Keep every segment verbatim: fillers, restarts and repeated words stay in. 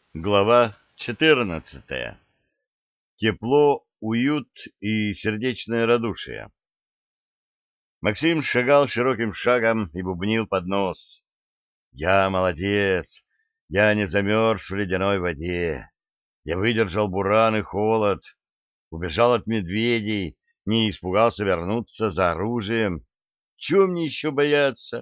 Глава четырнадцатая. Тепло, уют и сердечное радушие. Максим шагал широким шагом и бубнил под нос. «Я молодец! Я не замерз в ледяной воде. Я выдержал буран и холод, убежал от медведей, не испугался вернуться за оружием. Чего мне еще бояться?»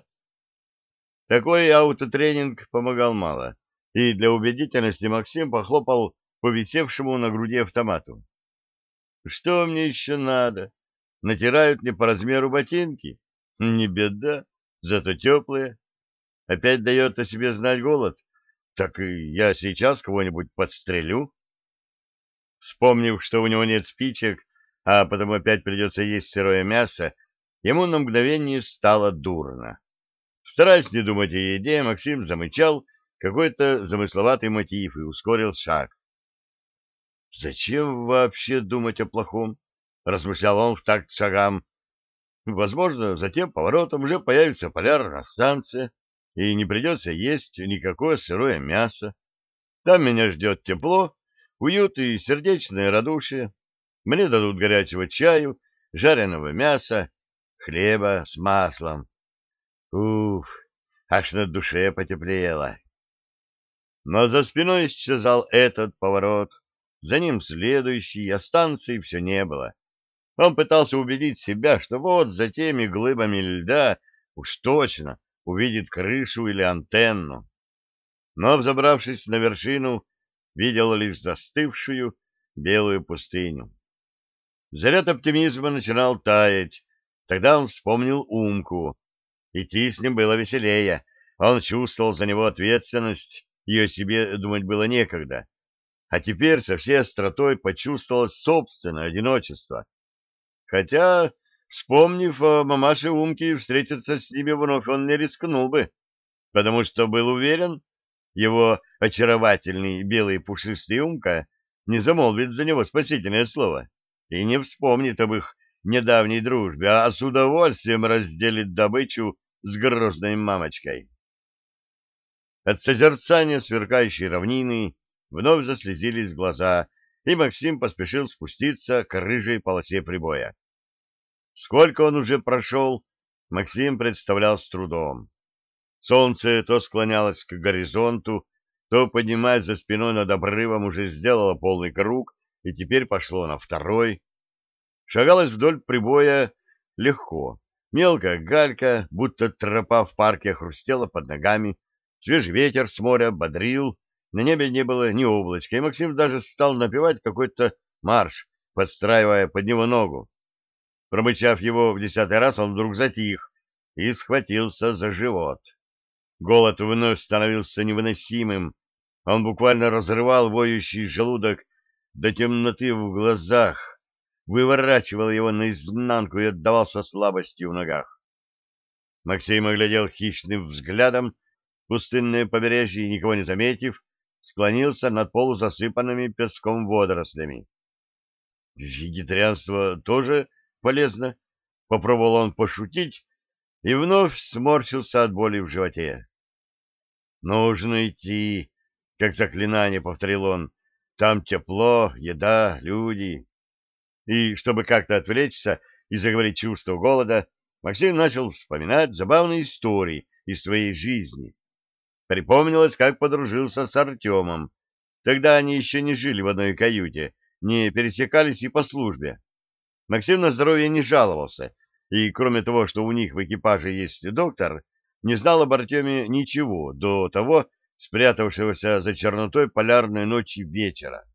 Такой аутотренинг помогал мало, и для убедительности Максим похлопал по висевшему на груди автомату. Что мне еще надо? Натирают не по размеру ботинки? Не беда, зато теплые. Опять дает о себе знать голод? Так и я сейчас кого-нибудь подстрелю. Вспомнив, что у него нет спичек, а потом опять придется есть сырое мясо, ему на мгновение стало дурно. Стараясь не думать о еде, Максим замычал какой-то замысловатый мотив и ускорил шаг. «Зачем вообще думать о плохом?» — размышлял он в такт шагам. «Возможно, за тем поворотом уже появится полярная станция, и не придется есть никакое сырое мясо. Там меня ждет тепло, уют и сердечное радушие. Мне дадут горячего чаю, жареного мяса, хлеба с маслом. Уф, аж на душе потеплело». Но за спиной исчезал этот поворот, за ним следующий, а станции все не было. Он пытался убедить себя, что вот за теми глыбами льда уж точно увидит крышу или антенну. Но, взобравшись на вершину, видел лишь застывшую белую пустыню. Заряд оптимизма начинал таять. Тогда он вспомнил Умку. Идти с ним было веселее. Он чувствовал за него ответственность, и о себе думать было некогда. А теперь со всей остротой почувствовал собственное одиночество. Хотя, вспомнив о мамаше Умке, встретиться с ними вновь он не рискнул бы, потому что был уверен, его очаровательный белый пушистый Умка не замолвит за него спасительное слово и не вспомнит об их недавней дружбе, а с удовольствием разделит добычу с грозной мамочкой. От созерцания сверкающей равнины вновь заслезились глаза, и Максим поспешил спуститься к рыжей полосе прибоя. Сколько он уже прошел, Максим представлял с трудом. Солнце то склонялось к горизонту, то, поднимаясь за спиной над обрывом, уже сделало полный круг и теперь пошло на второй. Шагалось вдоль прибоя легко. Мелкая галька, будто тропа в парке, хрустела под ногами. Свежий ветер с моря бодрил, на небе не было ни облачка, и Максим даже стал напевать какой-то марш, подстраивая под него ногу. Промычав его в десятый раз, он вдруг затих и схватился за живот. Голод вновь становился невыносимым. Он буквально разрывал воющий желудок до темноты в глазах, выворачивал его наизнанку и отдавался слабостью в ногах. Максим оглядел хищным взглядом пустынное побережье и, никого не заметив, склонился над полузасыпанными песком водорослями. Вегетарианство тоже полезно. Попробовал он пошутить и вновь сморщился от боли в животе. «Нужно идти», — как заклинание повторил он. «Там тепло, еда, люди». И, чтобы как-то отвлечься и заговорить чувство голода, Максим начал вспоминать забавные истории из своей жизни. Припомнилось, как подружился с Артемом. Тогда они еще не жили в одной каюте, не пересекались и по службе. Максим на здоровье не жаловался, и кроме того, что у них в экипаже есть доктор, не знал об Артеме ничего до того, спрятавшегося за чернотой полярной ночи вечера.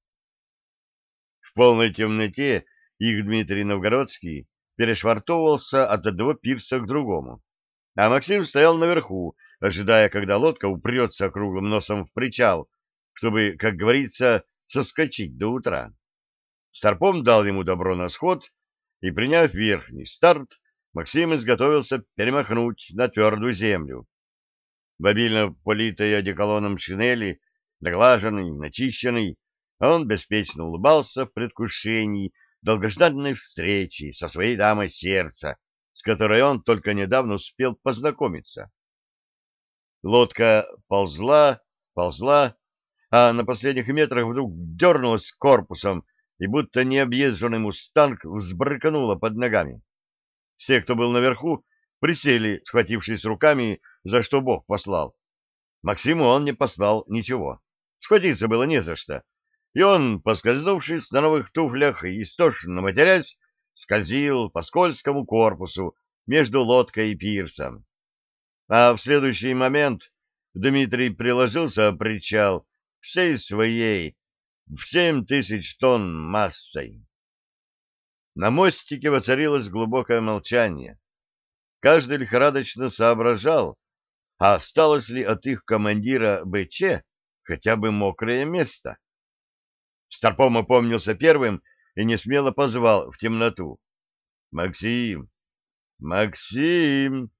В полной темноте их Дмитрий Новгородский перешвартовывался от одного пирса к другому, а Максим стоял наверху, ожидая, когда лодка упрется круглым носом в причал, чтобы, как говорится, соскочить до утра. Старпом дал ему добро на сход, и, приняв верхний старт, Максим изготовился перемахнуть на твердую землю. В обильно политой одеколоном шинели, наглаженный, начищенный, он беспечно улыбался в предвкушении долгожданной встречи со своей дамой сердца, с которой он только недавно успел познакомиться. Лодка ползла, ползла, а на последних метрах вдруг дернулась корпусом и будто необъезженный мустанг взбрыкануло под ногами. Все, кто был наверху, присели, схватившись руками, за что Бог послал. Максиму он не послал ничего. Схватиться было не за что. И он, поскользнувшись на новых туфлях и истошно матерясь, скользил по скользкому корпусу между лодкой и пирсом. А в следующий момент Дмитрий приложился о причал всей своей в семь тысяч тонн массой. На мостике воцарилось глубокое молчание. Каждый лихорадочно соображал, а осталось ли от их командира БЧ хотя бы мокрое место. Старпом опомнился первым и несмело позвал в темноту. — Максим! Максим!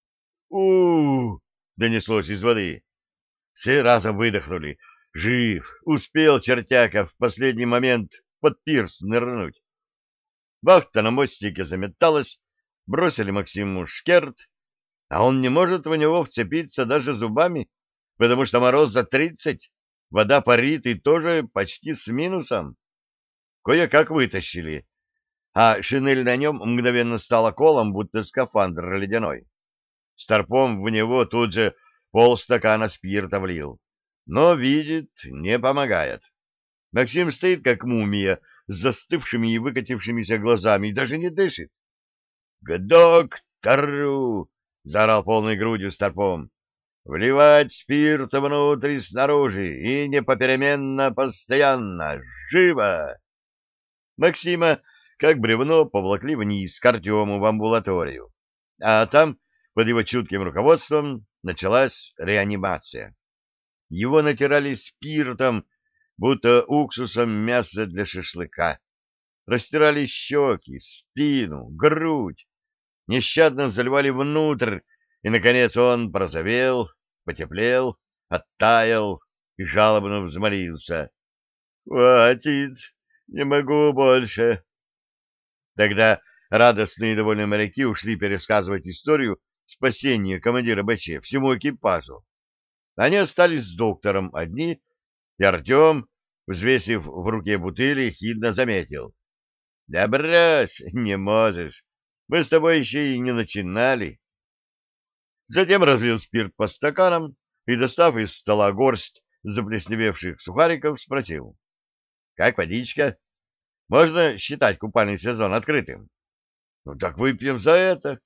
у донеслось из воды. Все разом выдохнули. Жив! Успел чертяка в последний момент под пирс нырнуть. Вахта на мостике заметалась, бросили Максиму шкерт, а он не может в него вцепиться даже зубами, потому что мороз за тридцать, вода парит и тоже почти с минусом. Кое-как вытащили, а шинель на нем мгновенно стала колом, будто скафандр ледяной. Старпом в него тут же полстакана спирта влил, но, видит, не помогает. Максим стоит, как мумия, с застывшими и выкатившимися глазами, и даже не дышит. — К доктору! — заорал полной грудью Старпом. — Вливать спирт внутрь и снаружи, и не попеременно, постоянно. Живо! Максима, как бревно, поволокли вниз к Артему в амбулаторию, а там, под его чутким руководством, началась реанимация. Его натирали спиртом, будто уксусом мясо для шашлыка. Растирали щеки, спину, грудь, нещадно заливали внутрь, и, наконец, он прозовел, потеплел, оттаял и жалобно взмолился. — Хватит, не могу больше. Тогда радостные и довольные моряки ушли пересказывать историю спасения командира БЧ всему экипажу. Они остались с доктором одни, и Артем, взвесив в руке бутыли, хидно заметил. — Да брось, не можешь. Мы с тобой еще и не начинали. Затем разлил спирт по стаканам и, достав из стола горсть заплесневевших сухариков, спросил. — Как водичка? Можно считать купальный сезон открытым? — Ну так выпьем за это.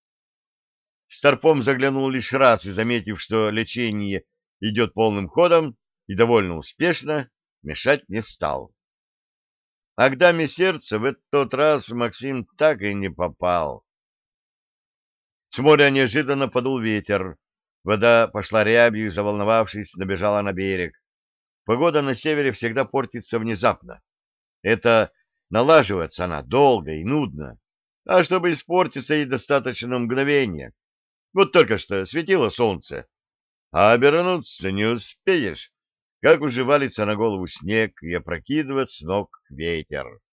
Старпом заглянул лишь раз и, заметив, что лечение идет полным ходом и довольно успешно, мешать не стал. А к даме сердца в тот раз Максим так и не попал. С моря неожиданно подул ветер. Вода пошла рябью и, заволновавшись, набежала на берег. Погода на севере всегда портится внезапно. Это налаживается она долго и нудно. А чтобы испортиться, ей достаточно мгновения. Вот только что светило солнце, а обернуться не успеешь, как уже валится на голову снег и опрокидывает с ног ветер.